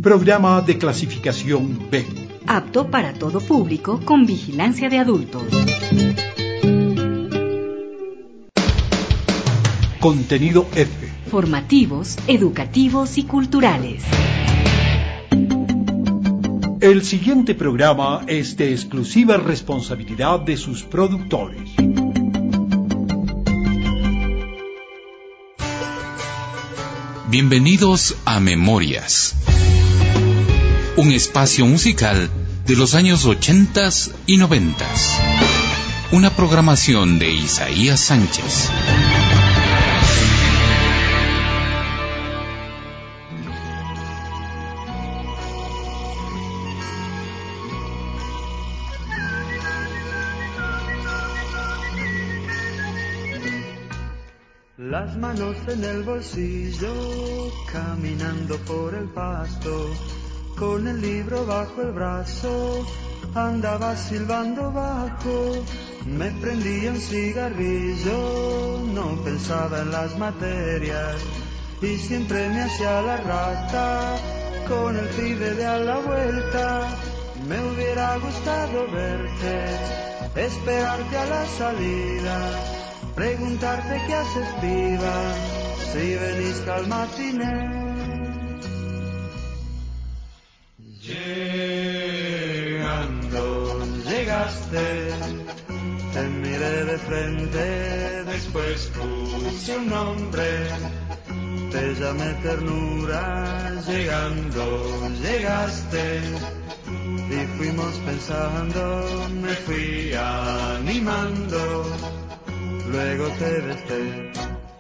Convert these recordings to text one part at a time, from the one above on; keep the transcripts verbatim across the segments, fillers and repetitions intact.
Programa de clasificación B. Apto para todo público con vigilancia de adultos. Contenido F. Formativos, educativos y culturales. El siguiente programa es de exclusiva responsabilidad de sus productores. Bienvenidos a Memorias, un espacio musical de los años ochentas y noventas. Una programación de Isaías Sánchez. Las manos en el bolsillo, caminando por el pasto, con el libro bajo el brazo, andaba silbando bajo, me prendía un cigarrillo, no pensaba en las materias, y siempre me hacía la rata, con el pibe de a la vuelta, me hubiera gustado verte, esperarte a la salida, preguntarte qué haces piba, si veniste al matiné. Llegando, llegaste, te miré de frente, después puse un nombre, te llamé ternura, llegando, llegaste, y fuimos pensando, me fui animando, luego te besé.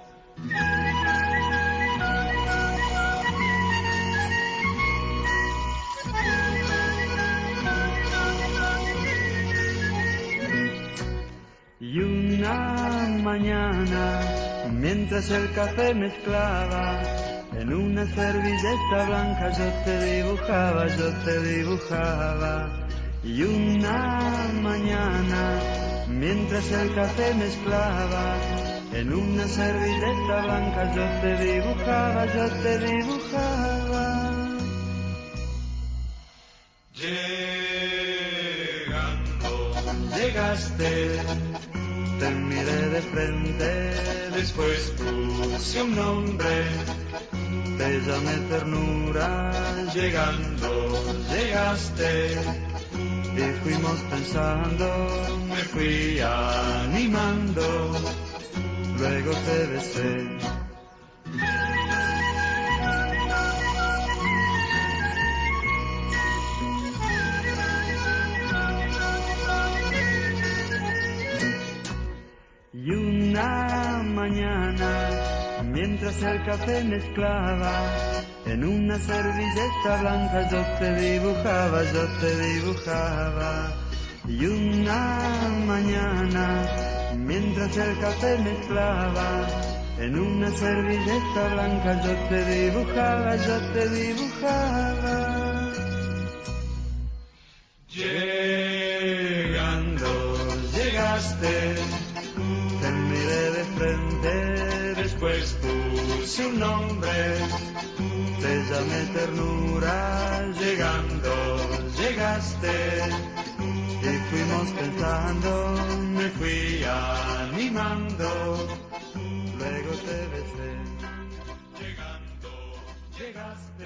Y una mañana, mientras el café mezclaba, en una servilleta blanca yo te dibujaba, yo te dibujaba. Y una mañana, mientras el café mezclaba, en una servilleta blanca yo te dibujaba, yo te dibujaba. Llegando, llegaste, te miré de frente, después puse un nombre, te llamé ternura, llegando, llegaste, y fuimos pensando, me fui animando, luego te besé. Y una mañana, mientras el café mezclaba, en una servilleta blanca yo te dibujaba, yo te dibujaba. Y una mañana, mientras el café mezclaba, en una servilleta blanca yo te dibujaba, yo te dibujaba. Llegando, llegaste, te miré de frente, después puse un nombre, te llamé ternura, llegando, llegaste, y fuimos pensando, me fui animando, luego te besé, llegando, llegaste.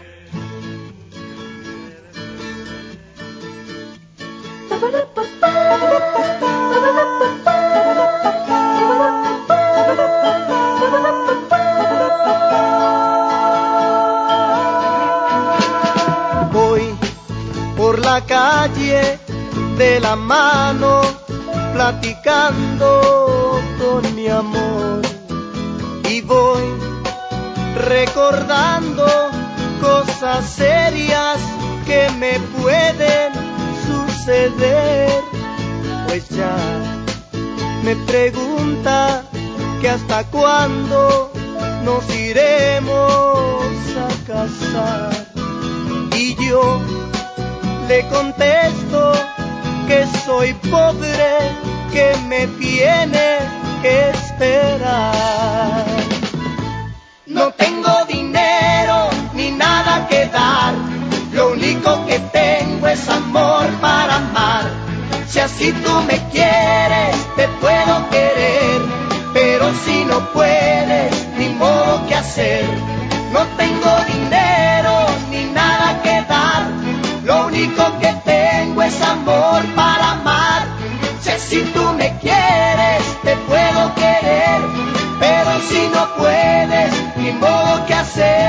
Voy por la calle de la mano, platicando con mi amor, y voy recordando cosas serias que me pueden suceder, pues ya me pregunta que hasta cuándo nos iremos a casar, y yo le contesto que soy pobre, que me tiene que esperar. No tengo dinero ni nada que dar, lo único que tengo es amor para amar. Si así tú me quieres, te puedo querer, pero si no puedes, ni modo que hacer. No tengo dinero ni nada que dar, lo único que tengo es amor para amar. Si así tú me quieres, te puedo querer, pero si no puedes, ni modo que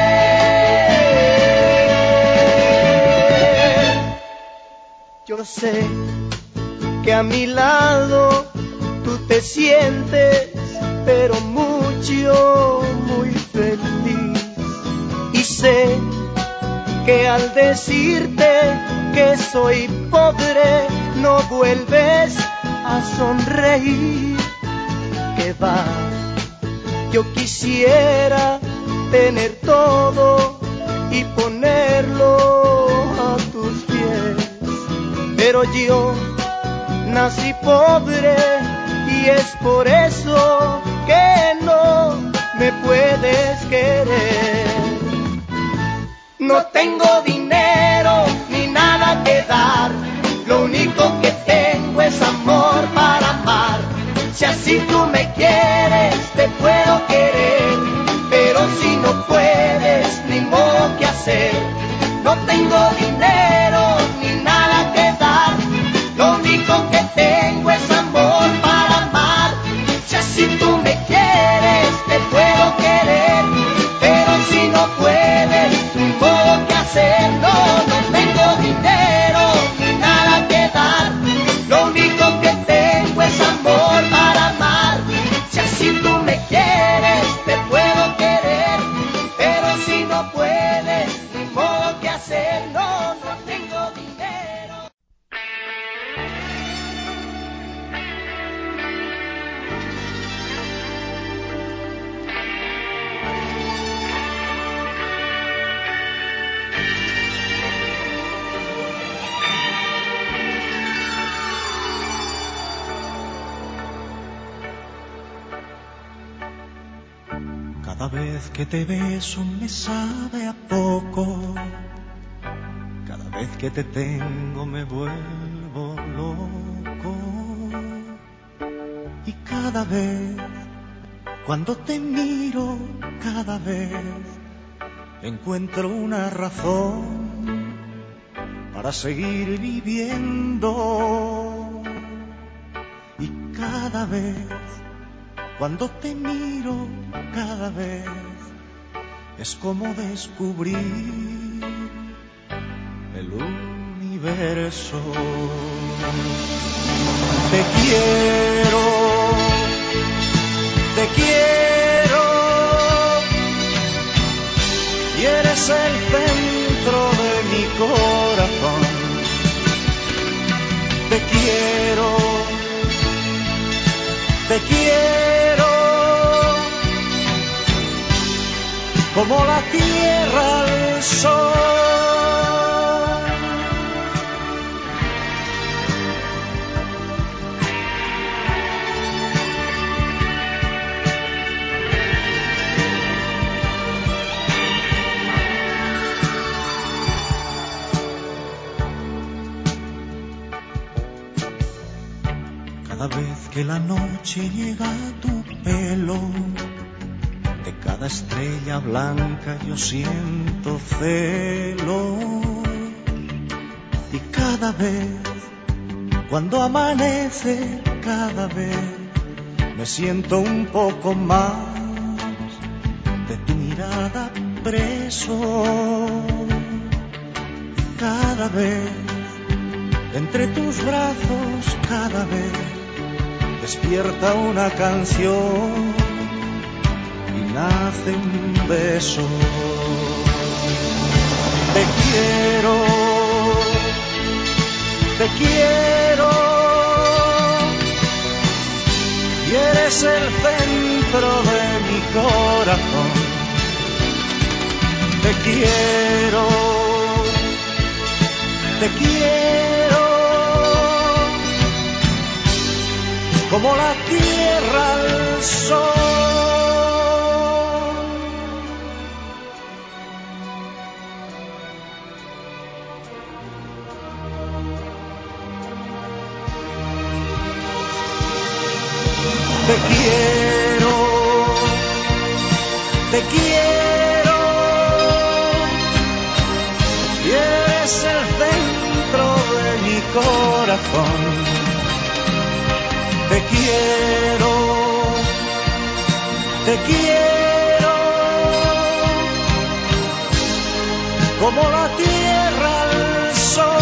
hacer. Yo sé que a mi lado tú te sientes, pero mucho, muy feliz. Y sé que al decirte que soy pobre, no vuelves a sonreír. Que va, yo quisiera tener todo y ponerlo a tus pies, pero yo nací pobre y es por eso que no me puedes querer. No tengo dinero ni nada que dar, lo único que tengo es amor para amar. Si así tú me quieres, te puedo querer, pero si no puedes, ni modo que hacer. No tengo dinero ni nada que dar, lo único que tengo es amor para amar. Si así tú me quieres, te puedo querer, pero si no puedes, ni modo que hacer. No, no tengo dinero ni nada que dar, lo único que tengo es amor para amar. Si así tú me quieres, te puedo querer, pero si no puedes, ni modo que hacer. No, no tengo dinero. Cada vez que te beso me sabe a poco, cada vez que te tengo me vuelvo loco, y cada vez cuando te miro, cada vez encuentro una razón para seguir viviendo, y cada vez cuando te miro, cada vez es como descubrir el universo. Te quiero, te quiero, y eres el centro de mi corazón. Te quiero, te quiero, como la tierra al sol. Cada vez que la noche llega a tu pelo, de cada estrella blanca yo siento celo, y cada vez cuando amanece, cada vez me siento un poco más de tu mirada preso, y cada vez entre tus brazos, cada vez despierta una canción y nace un beso. Te quiero, te quiero, y eres el centro de mi corazón. Te quiero, te quiero, como la tierra al sol. Te quiero, te quiero, y eres el centro de mi corazón. Te quiero, te quiero, como la tierra al sol.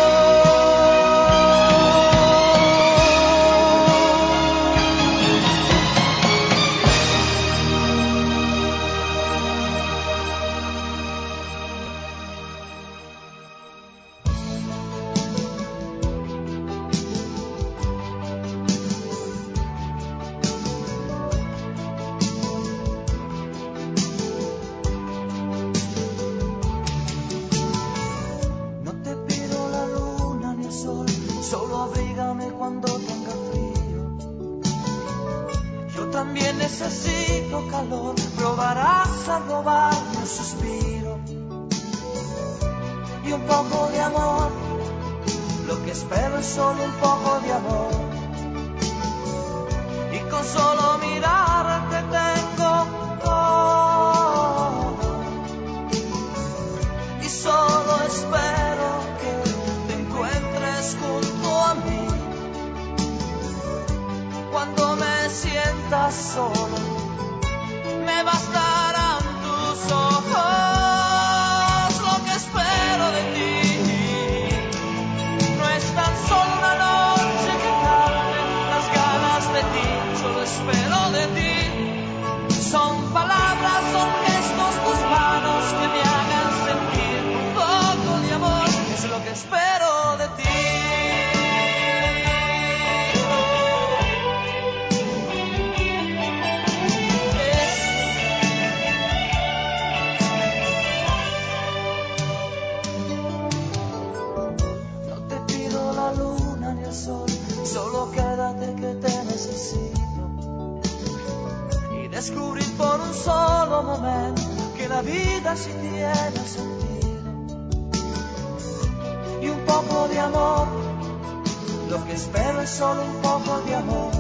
Necesito calor, probarás a robarme un suspiro y un poco de amor. Lo que espero es solo un poco de amor, y con solo mirarte tengo todo, y solo espero que te encuentres junto a mí. Cuando me sientas solo, me bastarán tus ojos. Lo que espero de ti no es tan solo una noche que calme las ganas de ti. Solo espero de ti. Son palabras, son gestos, tus manos que me hagan sentir un poco de amor. Es lo que espero de ti. Solo quédate que te necesito, y descubrir por un solo momento que la vida sí tiene sentido. Y un poco de amor, lo que espero es solo un poco de amor,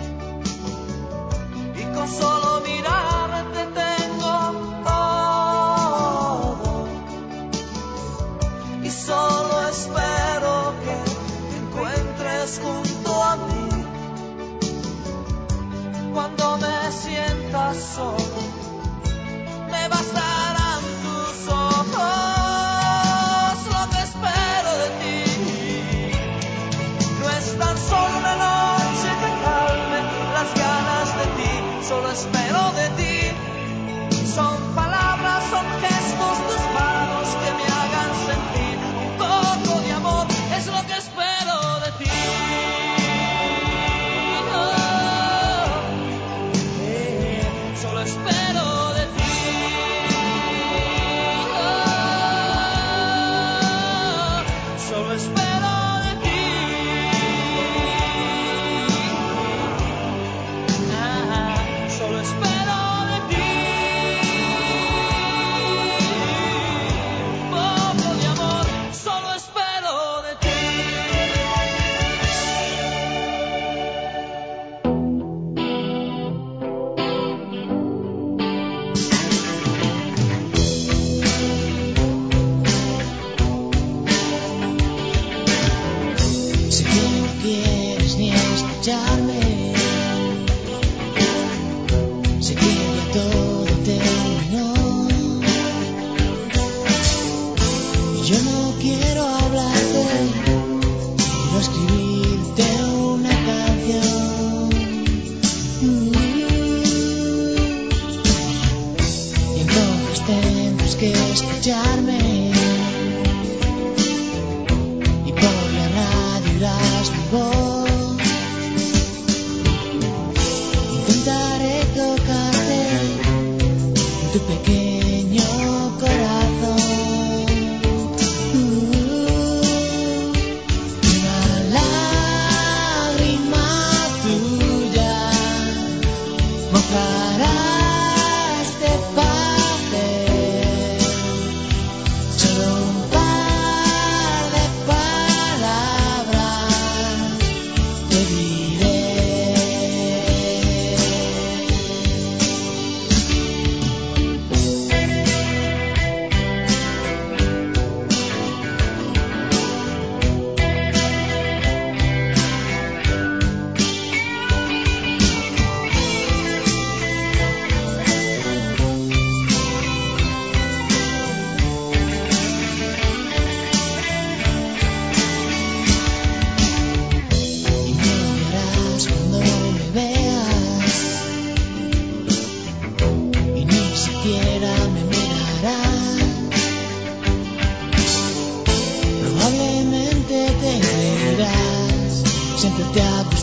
y con solo mirarte tengo todo, y solo espero que te encuentres junto a mí. Cuando me sientas solo, me bastarán tus ojos. Lo que espero de ti no es tan solo una noche que calme las ganas de ti. Solo espero de ti. Son palabras, son gestos, tus manos que me hagan sentir un poco de amor. Es lo que espero de ti. Solo espero de ti. Oh, solo espero de ti. Ah, solo espero de ti. Un poco de amor. Solo espero de ti. Sé que no quieres ni escucharme, sé que ya todo terminó, y yo no quiero hablarte, quiero escribirte una canción. Mm. Y entonces tendrás que escucharme, y por la radio irás mi voz. Intentaré tocarte en tu pequeño corazón. Uh, una lágrima tuya mojará este papel. Solo un par de palabras te diré.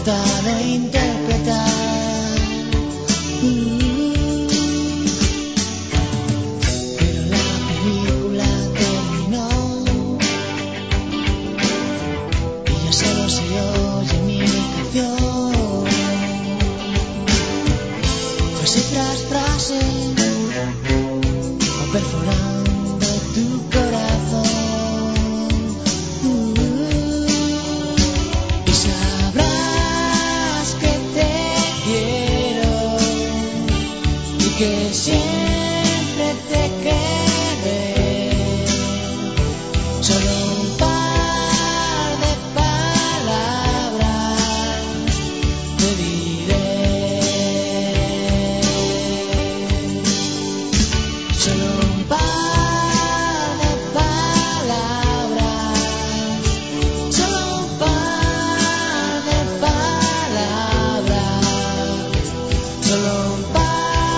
gusta de interpretar. Mm. Pero la película terminó y ya solo se oye mi canción. Frase tras frase va perforando tu corazón. Que siempre te quede solo un par de palabras te diré, solo un par de palabras, solo un par de palabras, solo un par.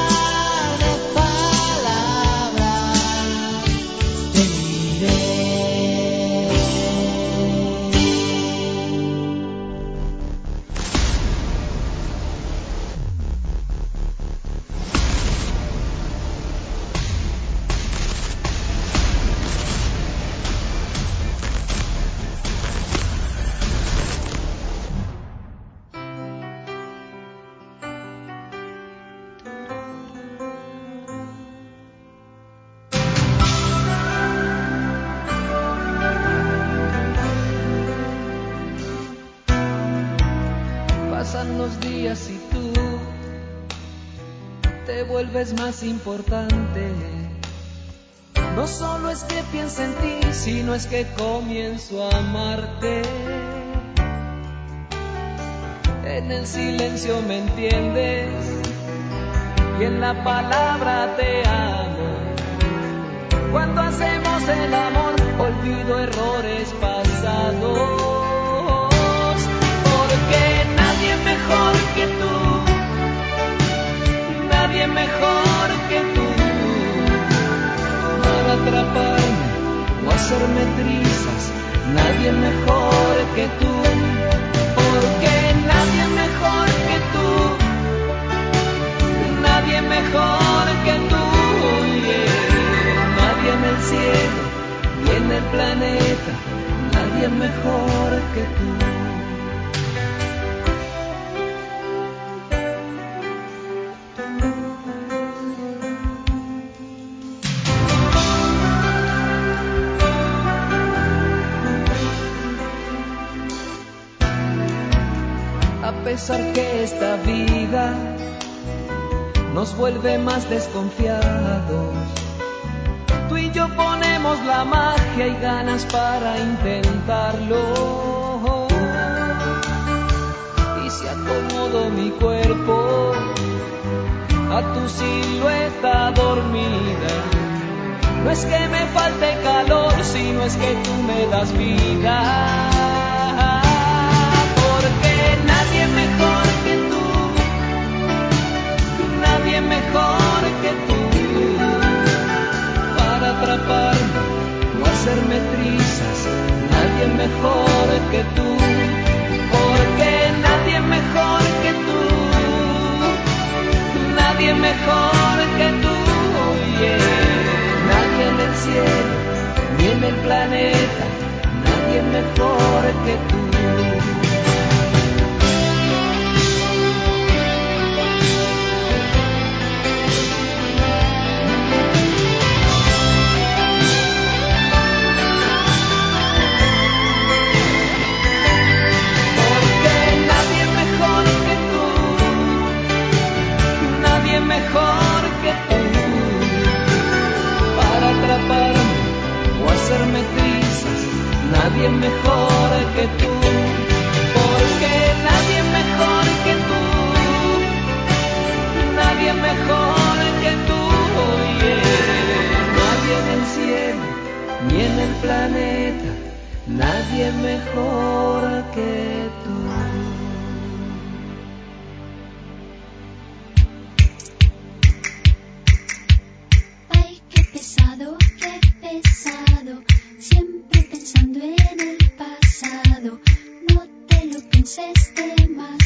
Los días y tú te vuelves más importante. No solo es que piense en ti, sino es que comienzo a amarte. En el silencio me entiendes y en la palabra te amo. Cuando hacemos el amor, olvido errores pasados. Mejor que tú, nadie mejor que tú, para atraparme o hacerme trizas, nadie mejor que tú, porque nadie mejor que tú, nadie mejor que tú, yeah. Nadie en el cielo ni en el planeta, nadie mejor que tú. A pesar que esta vida nos vuelve más desconfiados, tú y yo ponemos la magia y ganas para intentarlo. Y si acomodo mi cuerpo a tu silueta dormida, no es que me falte calor, sino es que tú me das vida. Nadie mejor que tú, nadie mejor que tú, para atraparme o hacerme trizas, nadie mejor que tú, porque nadie mejor que tú, nadie mejor que tú, yeah. Nadie en el cielo ni en el planeta, nadie mejor que tú. Mejor que tú, para atraparme o hacerme trizas, nadie mejor que tú, porque nadie mejor que tú, nadie mejor que tú, yeah. Nadie en el cielo ni en el planeta, nadie mejor que tú. Qué pesado, siempre pensando en el pasado, no te lo pienses demasiado.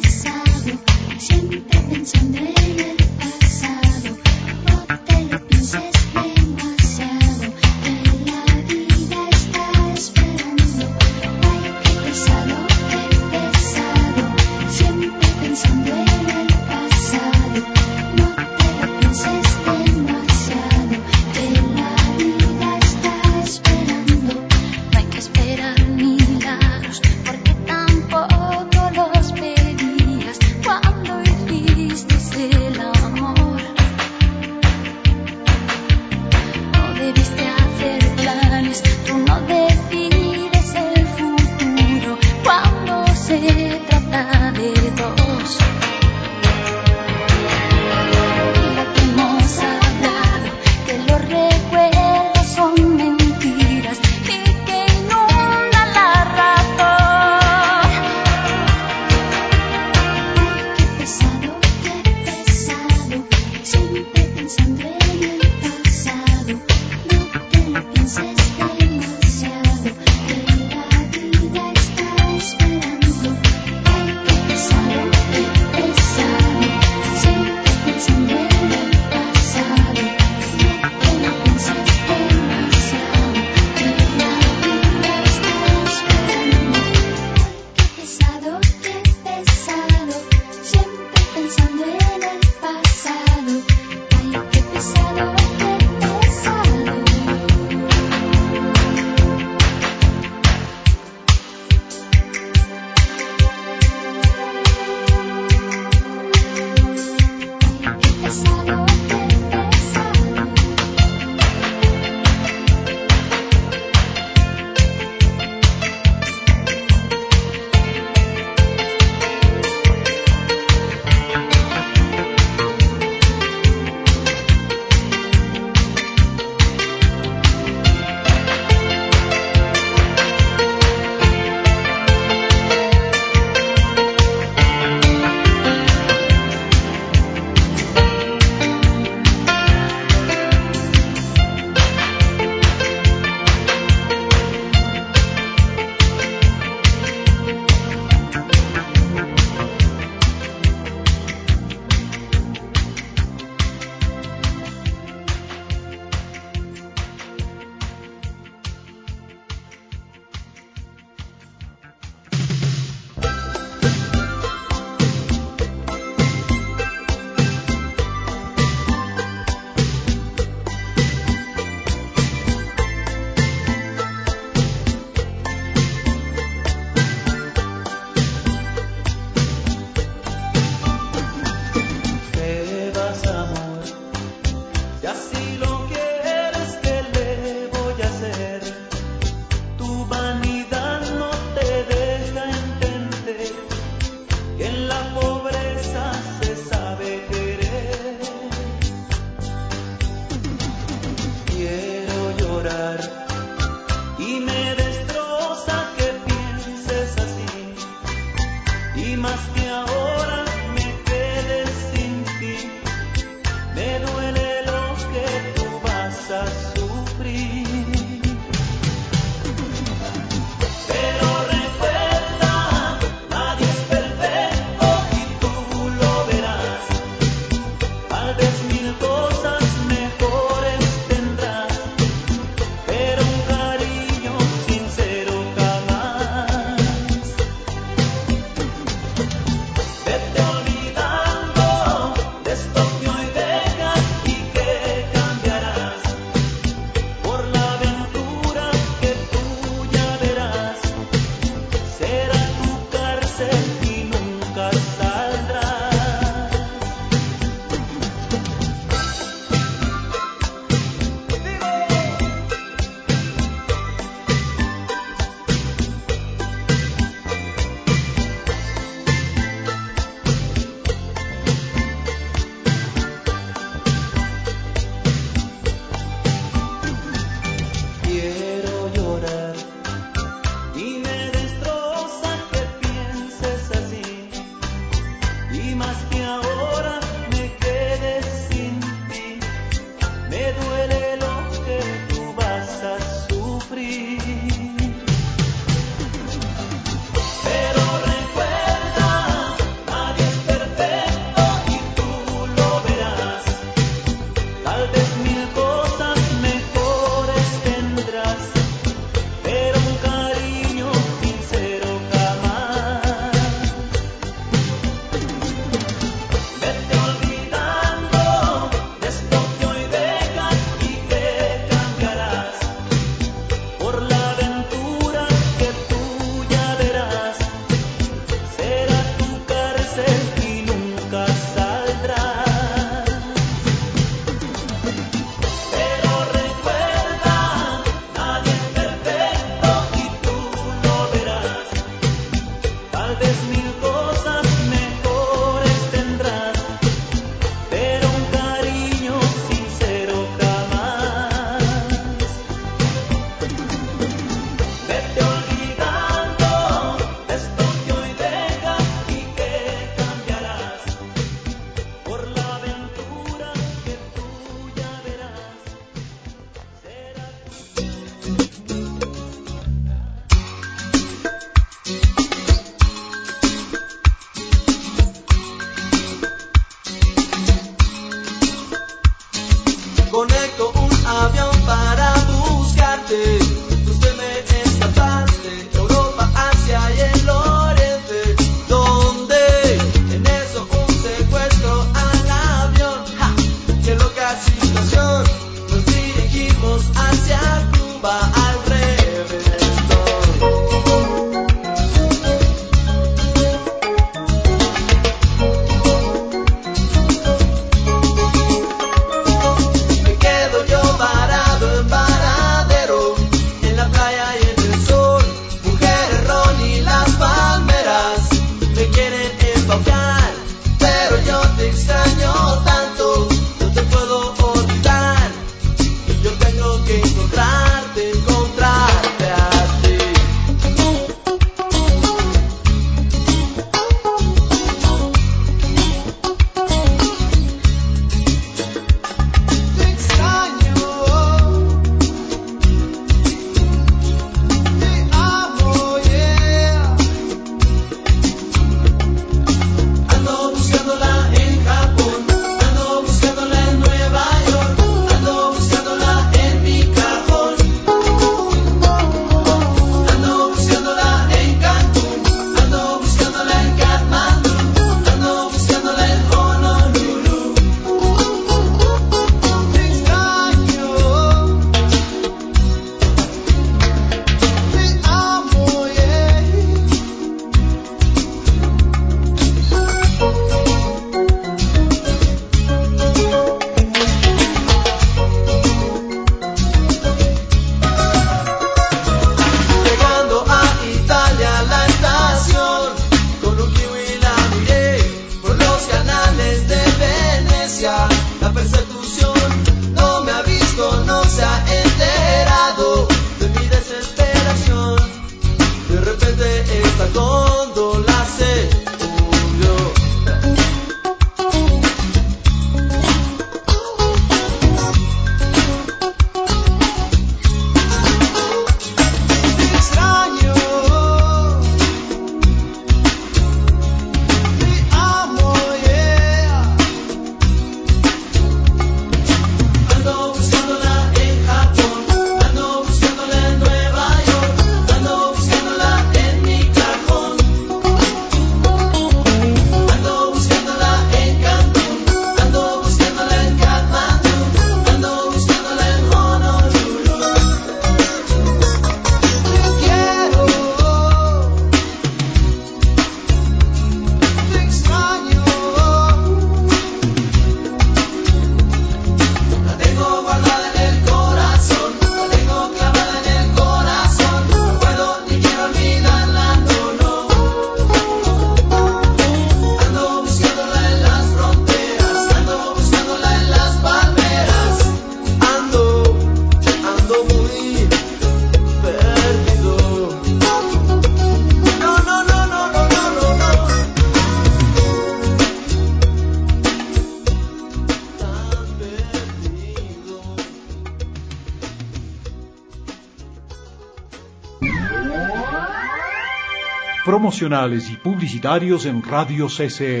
Promocionales y publicitarios en Radio C C E.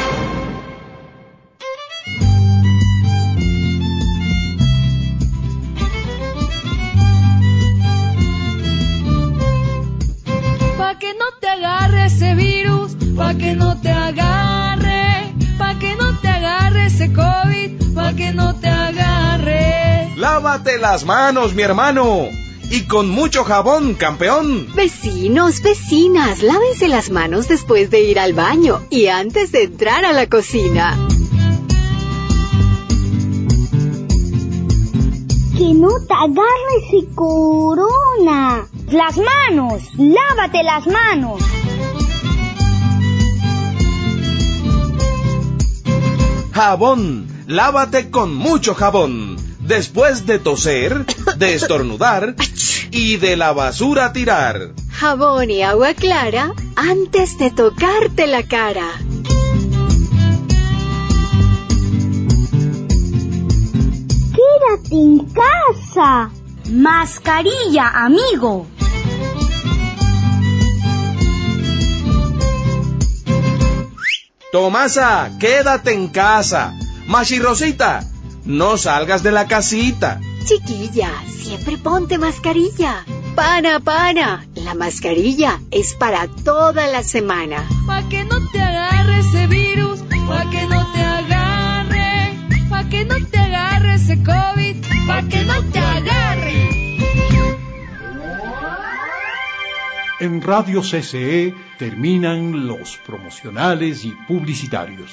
Pa' que no te agarre ese virus, pa' que no te agarre, pa' que no te agarre ese COVID, pa' que no te agarre. Lávate las manos, mi hermano. Y con mucho jabón, campeón. Vecinos, vecinas, lávense las manos después de ir al baño y antes de entrar a la cocina. Que no te agarre ese corona. Las manos, lávate las manos. Jabón. Lávate con mucho jabón. Después de toser, de estornudar y de la basura tirar. Jabón y agua clara antes de tocarte la cara. Quédate en casa. Mascarilla, amigo. Tomasa, quédate en casa. Machi Rosita, no salgas de la casita. Chiquilla, siempre ponte mascarilla. Pana, pana, la mascarilla es para toda la semana. Pa' que no te agarre ese virus, pa' que no te agarre, pa' que no te agarre ese COVID, pa' que no te agarre. En Radio C C E terminan los promocionales y publicitarios.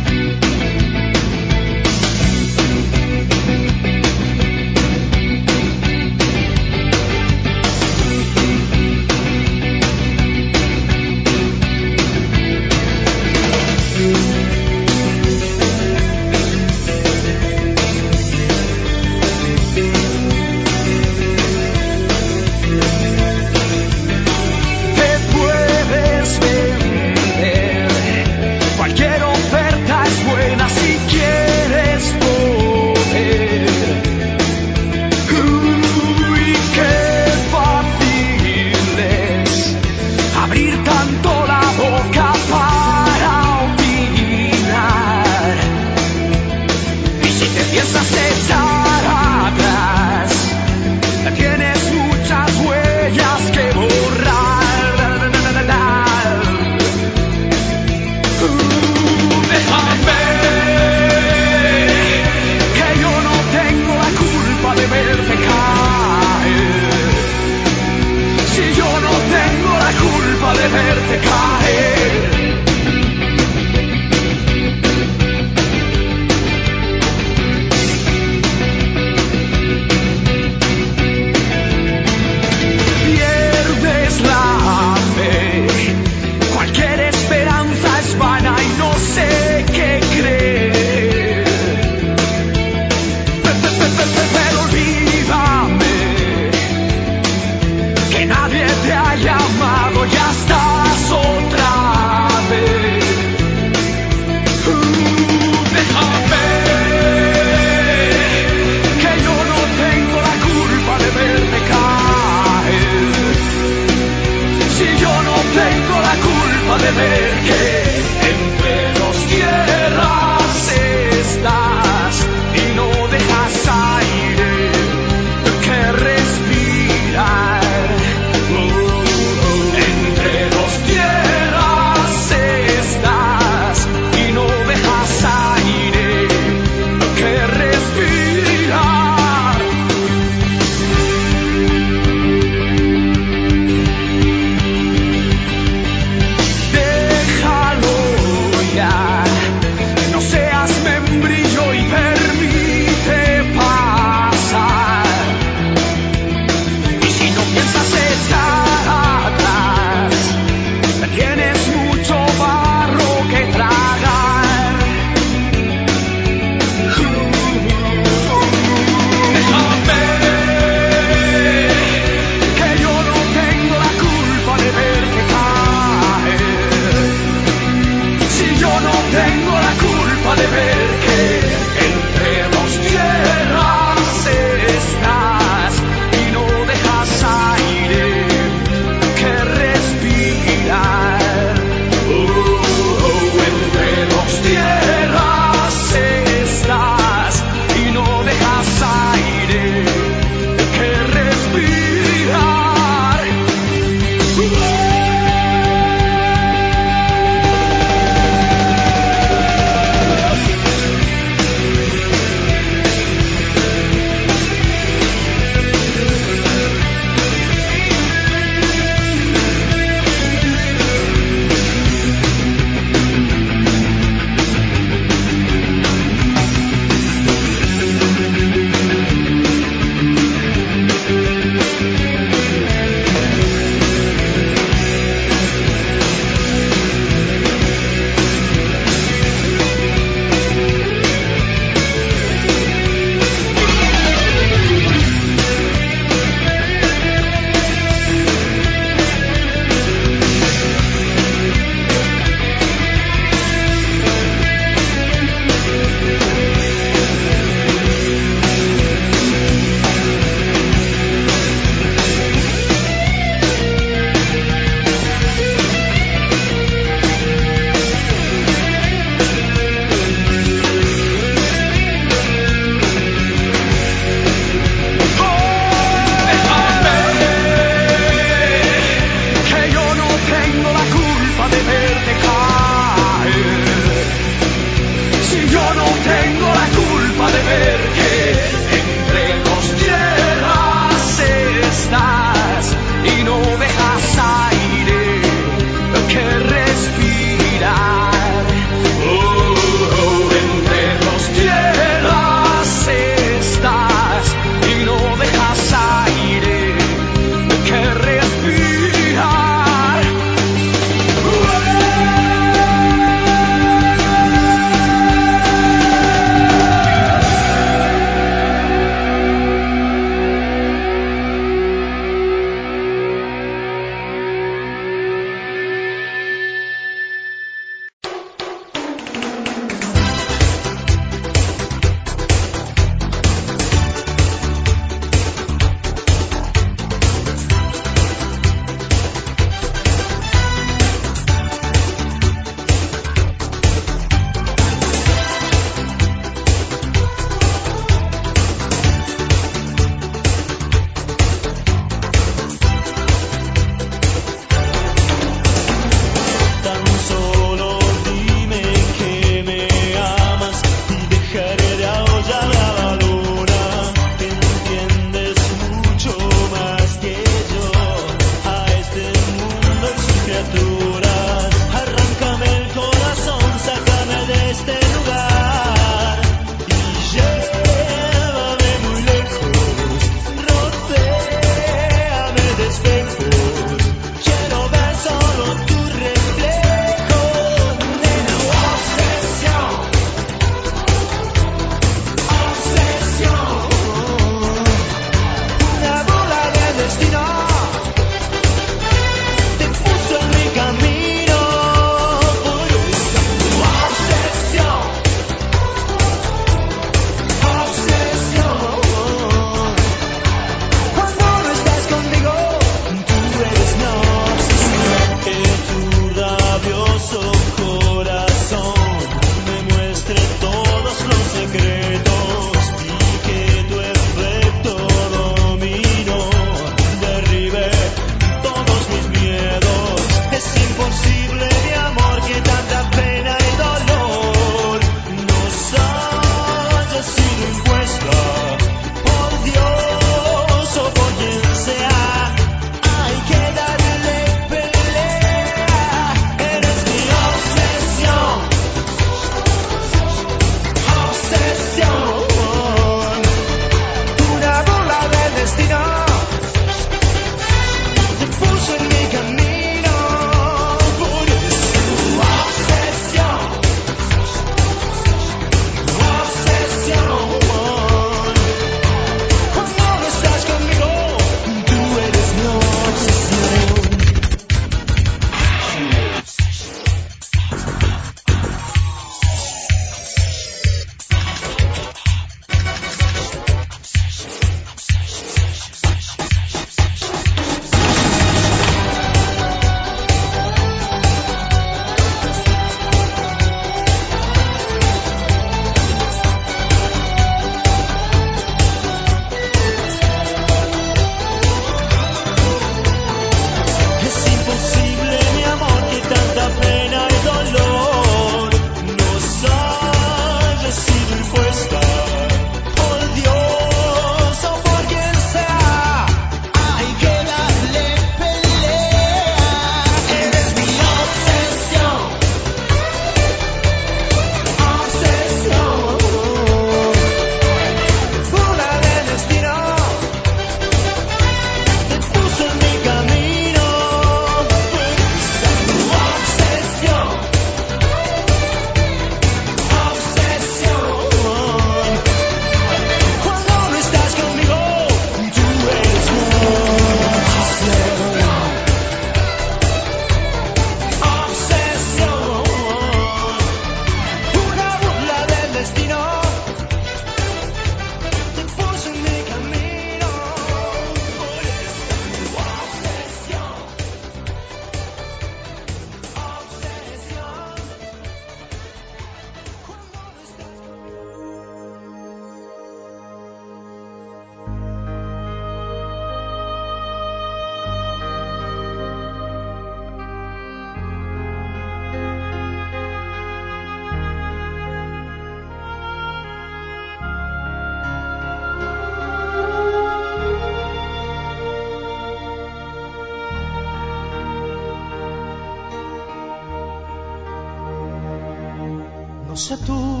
sé tú,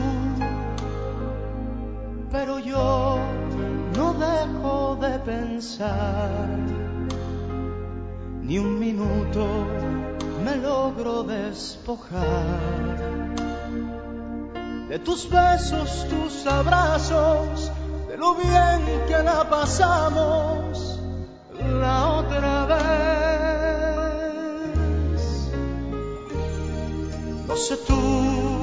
pero yo no dejo de pensar, ni un minuto me logro despojar de tus besos, tus abrazos, de lo bien que la pasamos la otra vez. No sé tú,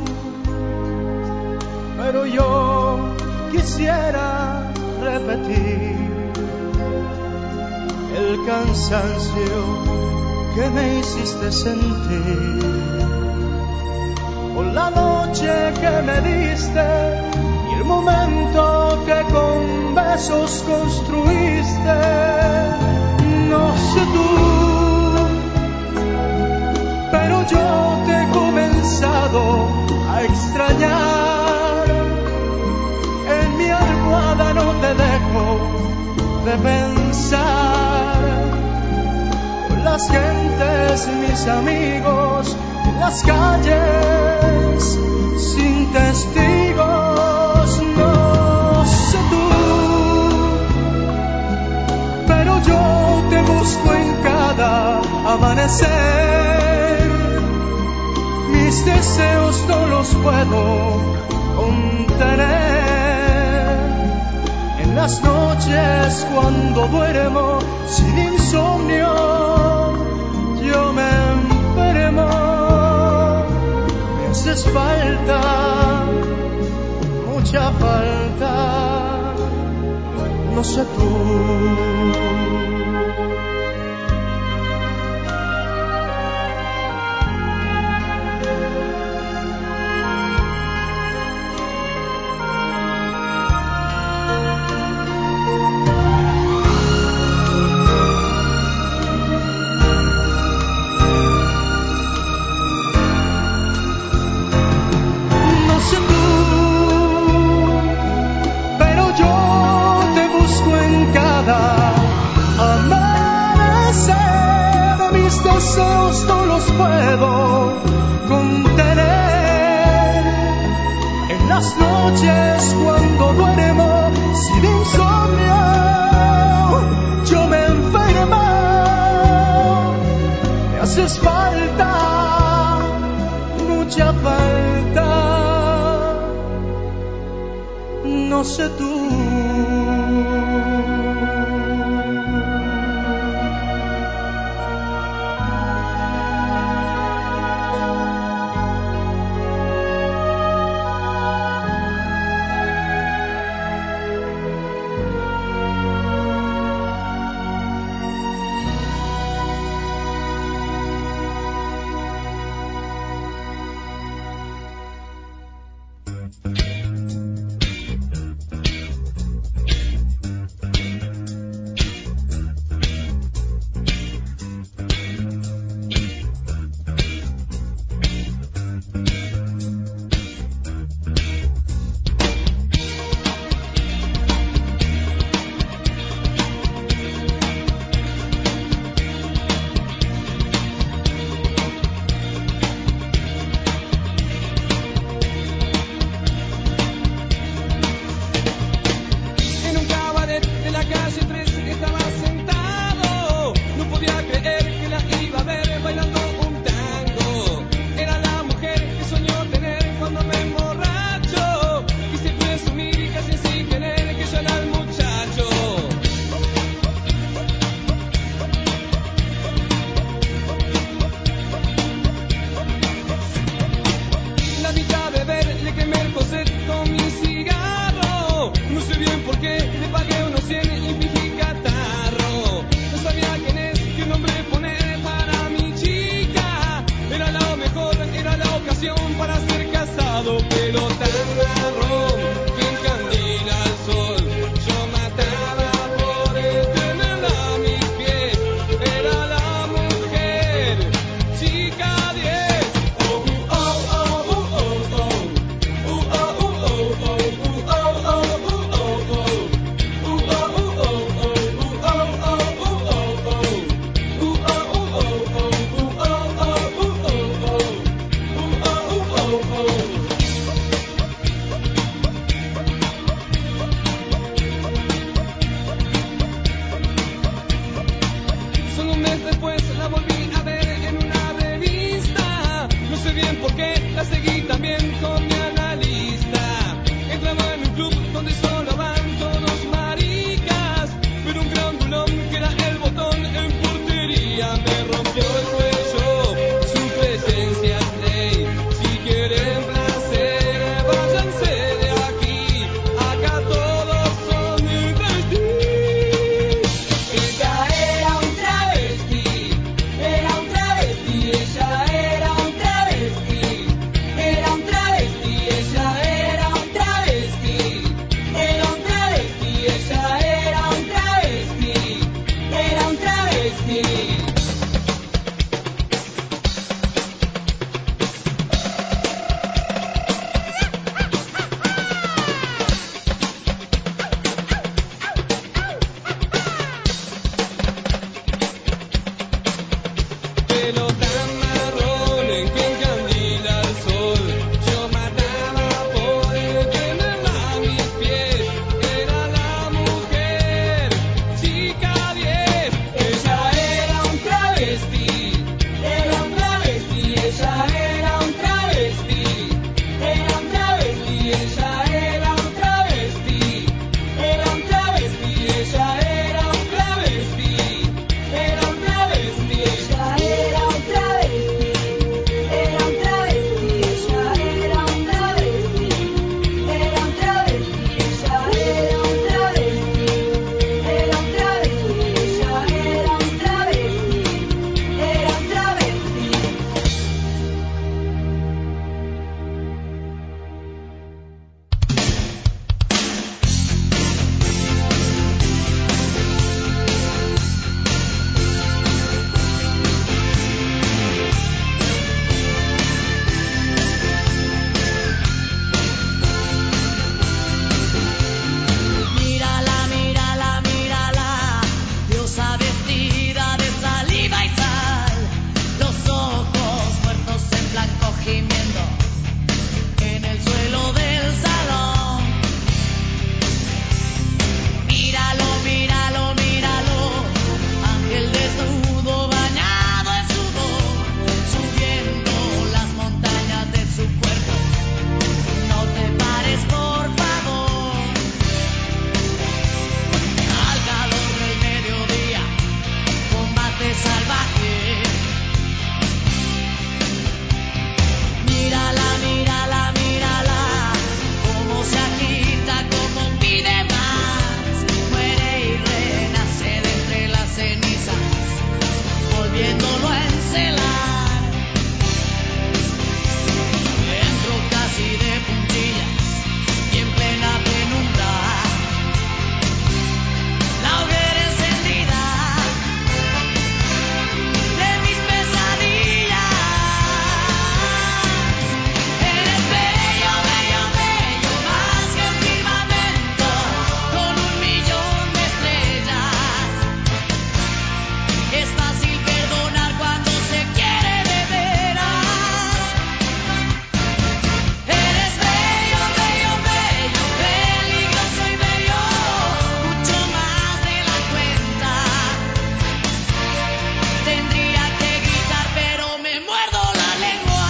pero yo quisiera repetir el cansancio que me hiciste sentir, o la noche que me diste y el momento que con besos construiste. No sé tú, pero yo te he comenzado a extrañar. En mi almohada no te dejo de pensar. Con las gentes, mis amigos, en las calles, sin testigos. No sé tú, pero yo te busco en cada amanecer. Mis deseos no los puedo contener. En las noches cuando duermo sin insomnio, yo me enfermo. Me haces falta, mucha falta. No sé tú. Deseos no los puedo contener. En las noches cuando duermo sin insomnio, yo me enfermo. Me haces falta, mucha falta. No sé tú. cancelar. Entro casi de puntillas y en plena penumbra, la hoguera encendida de mis pesadillas. Eres bello, bello, bello, más que el firmamento, con un millón de estrellas. Es fácil perdonar cuando se quiere de veras. Eres bello, bello, bello, peligroso y bello, mucho más de la cuenta. Tendría que gritar, pero me muerdo la lengua.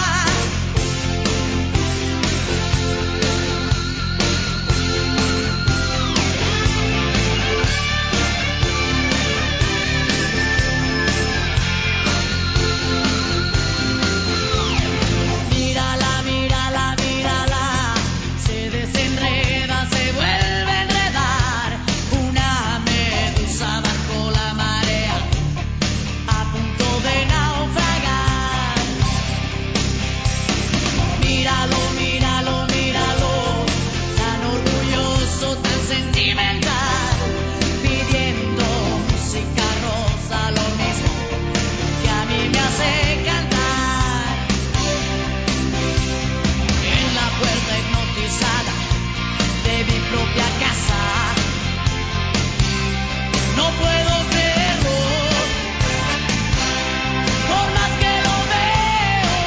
Mírala, mírala, mírala, se desenreda, se vuelve a enredar. Una medusa bajo la marea, a punto de naufragar. Míralo, míralo, míralo, tan orgulloso, tan sentimental, pidiendo música rosa, lo mismo que a mí me hace cantar. En la puerta hipnotizada de mi propia casa, no puedo creerlo, por más que lo veo.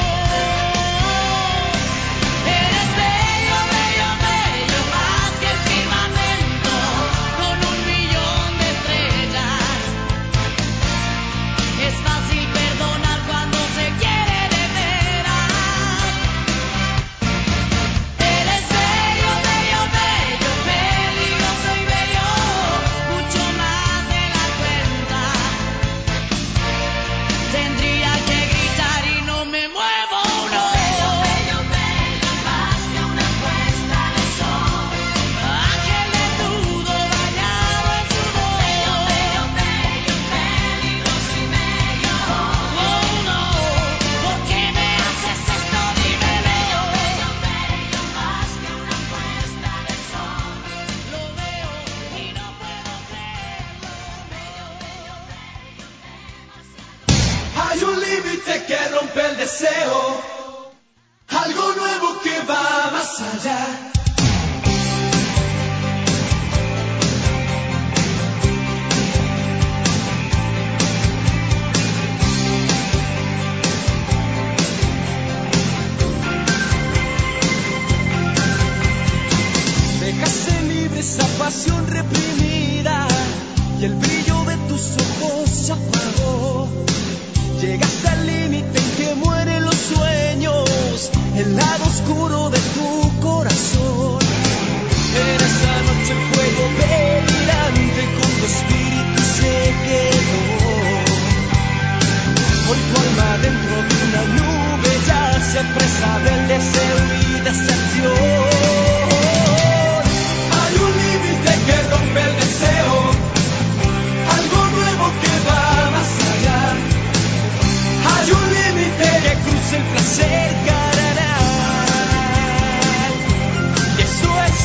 Eres bello, bello, bello, más que el firmamento, con un millón de estrellas. Es fácil perdonar cuando se quiere de veras. Eres bello, bello, bello, peligroso y bello, mucho más de la cuenta. Tendría que gritar y no me muevo uno. Bello, bello, bello, más que una puesta de sol. Ángel desnudo bañado en sudor. Bello, bello, bello, peligroso y bello. Oh no, ¿por qué me haces esto? Dime, bello, bello, bello, más que una puesta de sol. Lo veo y no puedo creerlo. Bello, bello, bello, demasiado. Hay un límite que rompe el deseo, algo nuevo que va más allá. Dejaste libre esa pasión reprimida y el brillo de tus ojos se apagó. Llegaste al límite en que mueren los sueños, el lado oscuro de tu corazón. En esa noche el fuego delirante con tu espíritu se quedó. Hoy tu alma dentro de una nube yace presa del deseo y deserción. Hay un límite que rompe el deseo, algo nuevo que va más allá. Hay un límite que cruza el placer carnal. Y eso es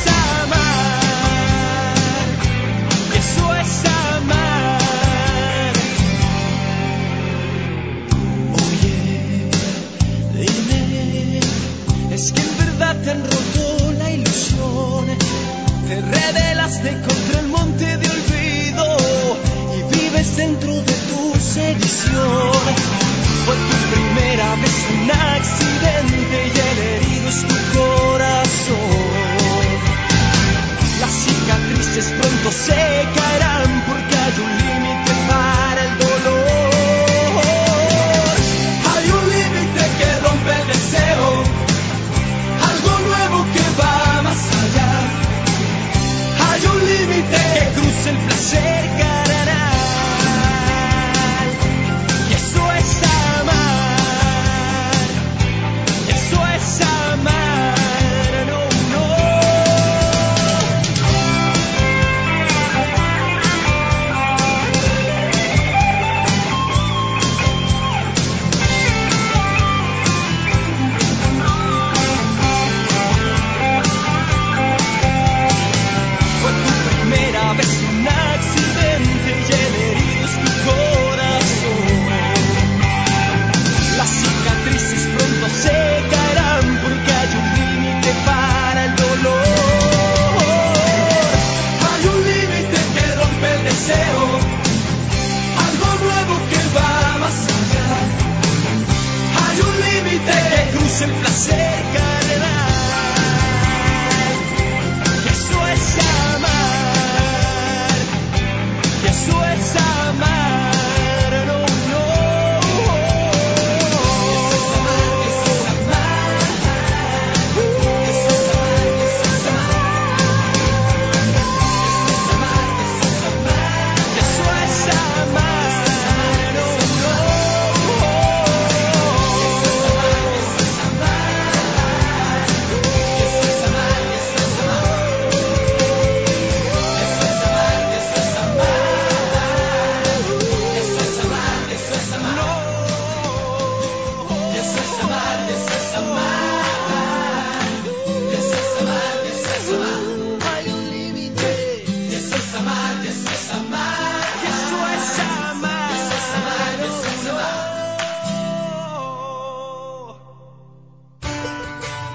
amar. Y eso es amar. Oye, dime, ¿es que en verdad te han roto la ilusión? Te rebelaste contra el monte de olvido y vives dentro de tu sedición. Fue tu primera vez un accidente y el herido es tu corazón. Las cicatrices pronto se caerán porque hay un límite para el dolor. Hay un límite que rompe el deseo, algo nuevo que va más allá. Hay un límite que cruza el placer carnal. Y eso es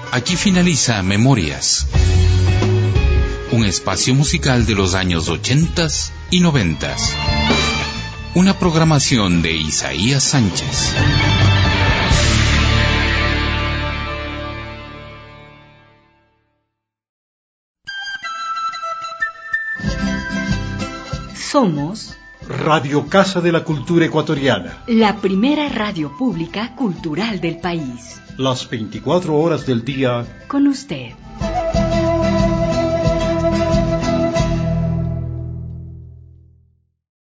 Aquí finaliza Memorias, un espacio musical de los años ochentas y noventas. Una programación de Isaías Sánchez. Somos Radio Casa de la Cultura Ecuatoriana. la primera radio pública cultural del país. Las veinticuatro horas del día. Con usted.